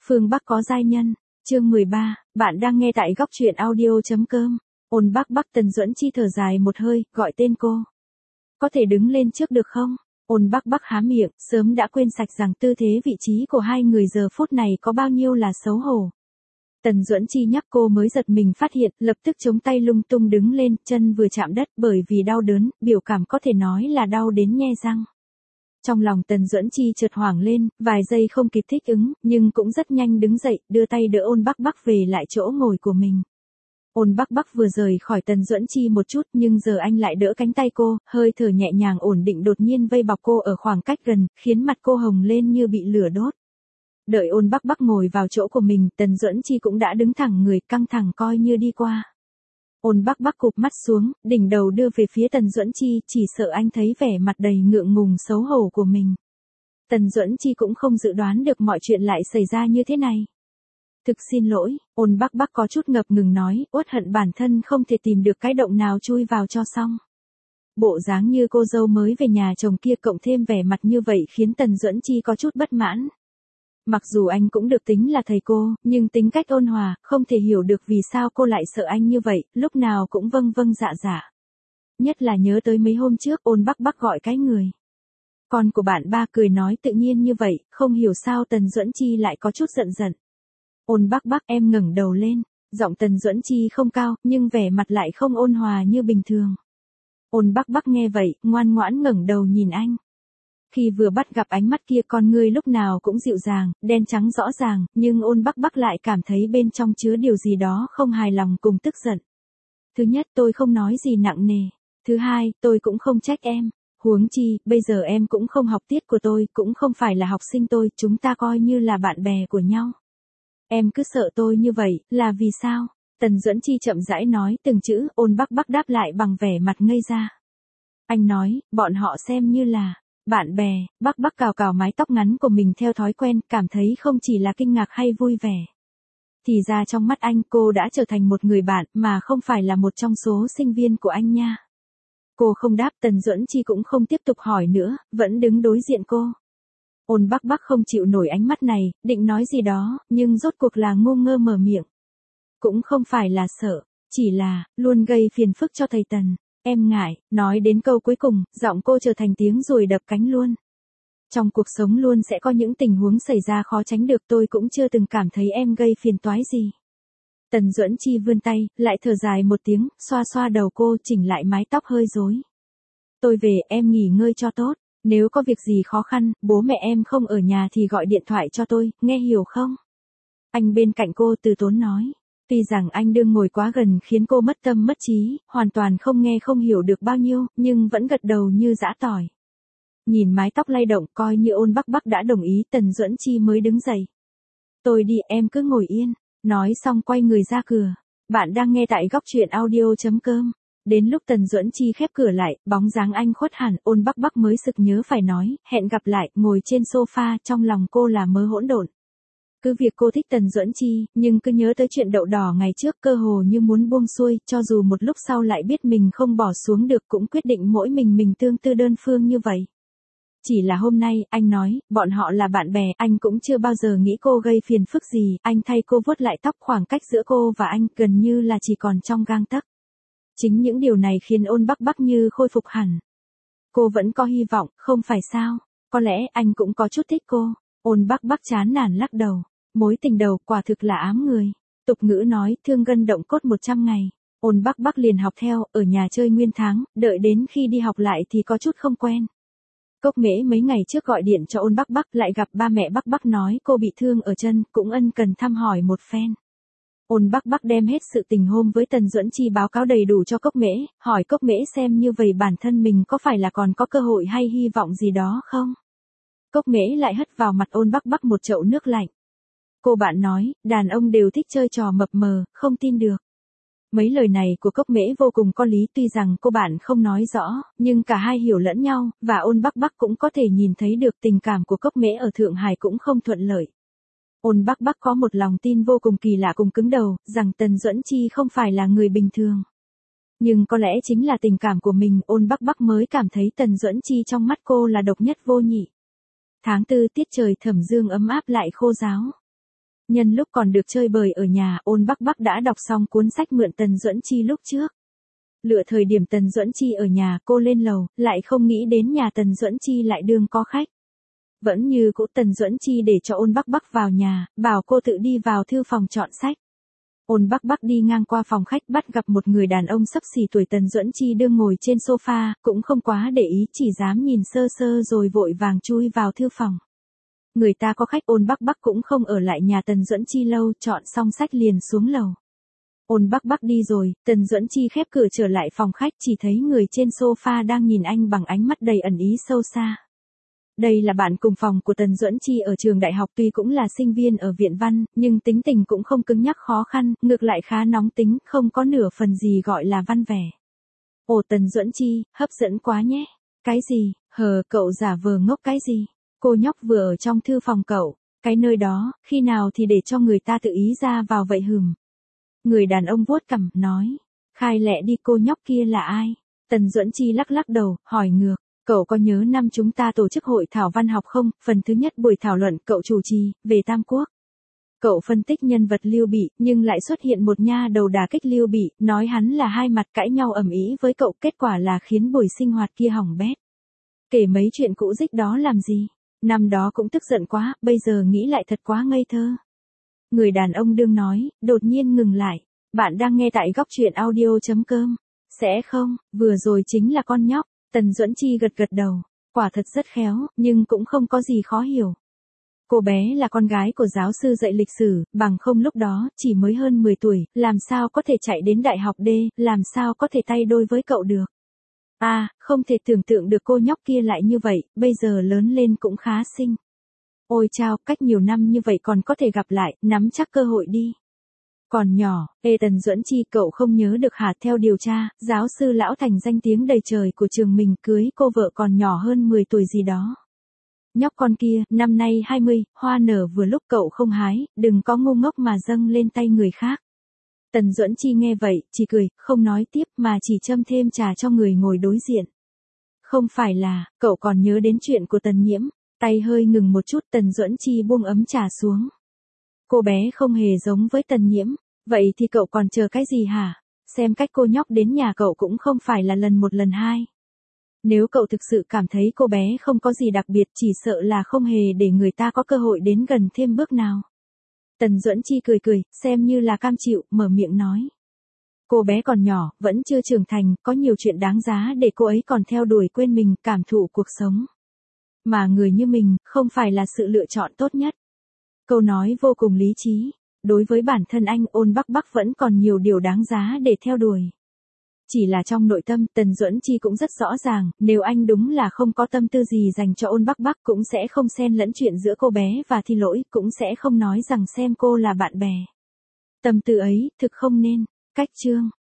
Phương Bắc có giai nhân, chương 13, bạn đang nghe tại góc truyện audio.com. Ôn Bắc Bắc. Tần Duẫn Chi thở dài một hơi, gọi tên cô. Có thể đứng lên trước được không? Ôn Bắc Bắc há miệng, sớm đã quên sạch rằng tư thế vị trí của hai người giờ phút này có bao nhiêu là xấu hổ. Tần Duẫn Chi nhắc cô mới giật mình phát hiện, lập tức chống tay lung tung đứng lên, chân vừa chạm đất bởi vì đau đớn, biểu cảm có thể nói là đau đến nhe răng. Trong lòng Tần Duẫn Chi chợt hoảng lên, vài giây không kịp thích ứng, nhưng cũng rất nhanh đứng dậy, đưa tay đỡ Ôn Bắc Bắc về lại chỗ ngồi của mình. Ôn Bắc Bắc vừa rời khỏi Tần Duẫn Chi một chút, nhưng giờ anh lại đỡ cánh tay cô, hơi thở nhẹ nhàng ổn định đột nhiên vây bọc cô ở khoảng cách gần, khiến mặt cô hồng lên như bị lửa đốt. Đợi Ôn Bắc Bắc ngồi vào chỗ của mình, Tần Duẫn Chi cũng đã đứng thẳng người, căng thẳng coi như đi qua. Ôn Bắc Bắc cụp mắt xuống, đỉnh đầu đưa về phía Tần Duẫn Chi, chỉ sợ anh thấy vẻ mặt đầy ngượng ngùng xấu hổ của mình. Tần Duẫn Chi cũng không dự đoán được mọi chuyện lại xảy ra như thế này. Thực xin lỗi, Ôn Bắc Bắc có chút ngập ngừng nói, uất hận bản thân không thể tìm được cái động nào chui vào cho xong. Bộ dáng như cô dâu mới về nhà chồng kia cộng thêm vẻ mặt như vậy khiến Tần Duẫn Chi có chút bất mãn. Mặc dù anh cũng được tính là thầy cô, nhưng tính cách ôn hòa, không thể hiểu được vì sao cô lại sợ anh như vậy, lúc nào cũng vâng vâng dạ dạ. Nhất là nhớ tới mấy hôm trước Ôn Bắc Bắc gọi cái người. Con của bạn ba cười nói tự nhiên như vậy, không hiểu sao Tần Duẫn Chi lại có chút giận giận. Ôn Bắc Bắc, em ngẩng đầu lên, giọng Tần Duẫn Chi không cao, nhưng vẻ mặt lại không ôn hòa như bình thường. Ôn Bắc Bắc nghe vậy, ngoan ngoãn ngẩng đầu nhìn anh. Khi vừa bắt gặp ánh mắt kia con ngươi lúc nào cũng dịu dàng, đen trắng rõ ràng, nhưng Ôn Bắc Bắc lại cảm thấy bên trong chứa điều gì đó không hài lòng cùng tức giận. Thứ nhất, tôi không nói gì nặng nề. Thứ hai, tôi cũng không trách em. Huống chi, bây giờ em cũng không học tiết của tôi, cũng không phải là học sinh tôi, chúng ta coi như là bạn bè của nhau. Em cứ sợ tôi như vậy, là vì sao? Tần Duẫn Chi chậm rãi nói từng chữ, Ôn Bắc Bắc đáp lại bằng vẻ mặt ngây ra. Anh nói, bọn họ xem như là bạn bè. Bắc Bắc cào cào mái tóc ngắn của mình theo thói quen, cảm thấy không chỉ là kinh ngạc hay vui vẻ. Thì ra trong mắt anh cô đã trở thành một người bạn mà không phải là một trong số sinh viên của anh nha. Cô không đáp, Tần Duẫn Chi cũng không tiếp tục hỏi nữa, vẫn đứng đối diện cô. Ôn Bắc Bắc không chịu nổi ánh mắt này, định nói gì đó, nhưng rốt cuộc là ngu ngơ mở miệng. Cũng không phải là sợ, chỉ là, luôn gây phiền phức cho thầy Tần. Em ngại, nói đến câu cuối cùng, giọng cô trở thành tiếng ruồi đập cánh luôn. Trong cuộc sống luôn sẽ có những tình huống xảy ra khó tránh được, tôi cũng chưa từng cảm thấy em gây phiền toái gì. Tần Duẫn Chi vươn tay, lại thở dài một tiếng, xoa xoa đầu cô, chỉnh lại mái tóc hơi rối. Tôi về, em nghỉ ngơi cho tốt. Nếu có việc gì khó khăn, bố mẹ em không ở nhà thì gọi điện thoại cho tôi, nghe hiểu không? Anh bên cạnh cô từ tốn nói. Tuy rằng anh đương ngồi quá gần khiến cô mất tâm mất trí, hoàn toàn không nghe không hiểu được bao nhiêu, nhưng vẫn gật đầu như giã tỏi. Nhìn mái tóc lay động, coi như Ôn Bắc Bắc đã đồng ý, Tần Duẫn Chi mới đứng dậy. Tôi đi, em cứ ngồi yên. Nói xong quay người ra cửa. Bạn đang nghe tại góc truyện audio.com. Đến lúc Tần Duẫn Chi khép cửa lại, bóng dáng anh khuất hẳn, Ôn Bắc Bắc mới sực nhớ phải nói, hẹn gặp lại, ngồi trên sofa, trong lòng cô là mớ hỗn độn. Cứ việc cô thích Tần Duẫn Chi, nhưng cứ nhớ tới chuyện đậu đỏ ngày trước cơ hồ như muốn buông xuôi, cho dù một lúc sau lại biết mình không bỏ xuống được cũng quyết định mỗi mình tương tư đơn phương như vậy. Chỉ là hôm nay, anh nói, bọn họ là bạn bè, anh cũng chưa bao giờ nghĩ cô gây phiền phức gì, anh thay cô vuốt lại tóc, khoảng cách giữa cô và anh gần như là chỉ còn trong gang tấc. Chính những điều này khiến Ôn Bắc Bắc như khôi phục hẳn. Cô vẫn có hy vọng, không phải sao? Có lẽ anh cũng có chút thích cô. Ôn Bắc Bắc chán nản lắc đầu. Mối tình đầu quả thực là ám người. Tục ngữ nói, thương gân động cốt 100 ngày. Ôn Bắc Bắc liền học theo, ở nhà chơi nguyên tháng, đợi đến khi đi học lại thì có chút không quen. Cốc Mễ mấy ngày trước gọi điện cho Ôn Bắc Bắc, lại gặp ba mẹ Bắc Bắc nói cô bị thương ở chân, cũng ân cần thăm hỏi một phen. Ôn Bắc Bắc đem hết sự tình hôm với Tần Duẫn Chi báo cáo đầy đủ cho Cốc Mễ, hỏi Cốc Mễ xem như vậy bản thân mình có phải là còn có cơ hội hay hy vọng gì đó không. Cốc Mễ lại hất vào mặt Ôn Bắc Bắc một chậu nước lạnh. Cô bạn nói, đàn ông đều thích chơi trò mập mờ, không tin được. Mấy lời này của Cốc Mễ vô cùng có lý, tuy rằng cô bạn không nói rõ, nhưng cả hai hiểu lẫn nhau, và Ôn Bắc Bắc cũng có thể nhìn thấy được tình cảm của Cốc Mễ ở Thượng Hải cũng không thuận lợi. Ôn Bắc Bắc có một lòng tin vô cùng kỳ lạ cùng cứng đầu, rằng Tần Duẫn Chi không phải là người bình thường. Nhưng có lẽ chính là tình cảm của mình, Ôn Bắc Bắc mới cảm thấy Tần Duẫn Chi trong mắt cô là độc nhất vô nhị. Tháng 4 tiết trời Thẩm Dương ấm áp lại khô ráo. Nhân lúc còn được chơi bời ở nhà, Ôn Bắc Bắc đã đọc xong cuốn sách mượn Tần Duẫn Chi lúc trước. Lựa thời điểm Tần Duẫn Chi ở nhà, cô lên lầu, lại không nghĩ đến nhà Tần Duẫn Chi lại đương có khách. Vẫn như cũ, Tần Duẫn Chi để cho Ôn Bắc Bắc vào nhà, bảo cô tự đi vào thư phòng chọn sách. Ôn Bắc Bắc đi ngang qua phòng khách bắt gặp một người đàn ông xấp xỉ tuổi Tần Duẫn Chi đương ngồi trên sofa, cũng không quá để ý, chỉ dám nhìn sơ sơ rồi vội vàng chui vào thư phòng. Người ta có khách, Ôn Bắc Bắc cũng không ở lại nhà Tần Duẫn Chi lâu, chọn xong sách liền xuống lầu. Ôn Bắc Bắc đi rồi, Tần Duẫn Chi khép cửa trở lại phòng khách, chỉ thấy người trên sofa đang nhìn anh bằng ánh mắt đầy ẩn ý sâu xa. Đây là bạn cùng phòng của Tần Duẫn Chi ở trường đại học, tuy cũng là sinh viên ở viện văn, nhưng tính tình cũng không cứng nhắc khó khăn, ngược lại khá nóng tính, không có nửa phần gì gọi là văn vẻ. Ồ Tần Duẫn Chi, hấp dẫn quá nhé. Cái gì, cậu giả vờ ngốc cái gì? Cô nhóc vừa ở trong thư phòng cậu, cái nơi đó, khi nào thì để cho người ta tự ý ra vào vậy hừm. Người đàn ông vuốt cằm, nói, khai lẹ đi, cô nhóc kia là ai? Tần Duẫn Chi lắc lắc đầu, hỏi ngược. Cậu có nhớ năm chúng ta tổ chức hội thảo văn học không? Phần thứ nhất buổi thảo luận cậu chủ trì, về Tam Quốc. Cậu phân tích nhân vật Lưu Bị, nhưng lại xuất hiện một nha đầu đả kích Lưu Bị, nói hắn là hai mặt, cãi nhau ầm ĩ với cậu, kết quả là khiến buổi sinh hoạt kia hỏng bét. Kể mấy chuyện cũ dích đó làm gì? Năm đó cũng tức giận quá, bây giờ nghĩ lại thật quá ngây thơ. Người đàn ông đương nói, đột nhiên ngừng lại. Bạn đang nghe tại góc truyện audio.com. Sẽ không, vừa rồi chính là con nhóc. Tần Duẫn Chi gật gật đầu, quả thật rất khéo, nhưng cũng không có gì khó hiểu. Cô bé là con gái của giáo sư dạy lịch sử, bằng không lúc đó, chỉ mới hơn 10 tuổi, làm sao có thể chạy đến đại học D, làm sao có thể tay đôi với cậu được. Không thể tưởng tượng được cô nhóc kia lại như vậy, bây giờ lớn lên cũng khá xinh. Ôi chao, cách nhiều năm như vậy còn có thể gặp lại, nắm chắc cơ hội đi. Còn nhỏ, Tần Duẫn Chi cậu không nhớ được hả? Theo điều tra, giáo sư Lão Thành danh tiếng đầy trời của trường mình cưới cô vợ còn nhỏ hơn 10 tuổi gì đó. Nhóc con kia, năm nay 20, hoa nở vừa lúc cậu không hái, đừng có ngu ngốc mà dâng lên tay người khác. Tần Duẫn Chi nghe vậy, chỉ cười, không nói tiếp mà chỉ châm thêm trà cho người ngồi đối diện. Không phải là, cậu còn nhớ đến chuyện của Tần Nhiễm, tay hơi ngừng một chút, Tần Duẫn Chi buông ấm trà xuống. Cô bé không hề giống với Tần Nhiễm, vậy thì cậu còn chờ cái gì hả? Xem cách cô nhóc đến nhà cậu cũng không phải là lần một lần hai. Nếu cậu thực sự cảm thấy cô bé không có gì đặc biệt, chỉ sợ là không hề để người ta có cơ hội đến gần thêm bước nào. Tần Duẫn Chi cười cười, xem như là cam chịu, mở miệng nói. Cô bé còn nhỏ, vẫn chưa trưởng thành, có nhiều chuyện đáng giá để cô ấy còn theo đuổi quên mình, cảm thụ cuộc sống. Mà người như mình, không phải là sự lựa chọn tốt nhất. Câu nói vô cùng lý trí. Đối với bản thân anh, Ôn Bắc Bắc vẫn còn nhiều điều đáng giá để theo đuổi. Chỉ là trong nội tâm, Tần Duẫn Chi cũng rất rõ ràng, nếu anh đúng là không có tâm tư gì dành cho Ôn Bắc Bắc, cũng sẽ không xen lẫn chuyện giữa cô bé và Thi Lỗi, cũng sẽ không nói rằng xem cô là bạn bè. Tâm tư ấy, thực không nên. Cách chương.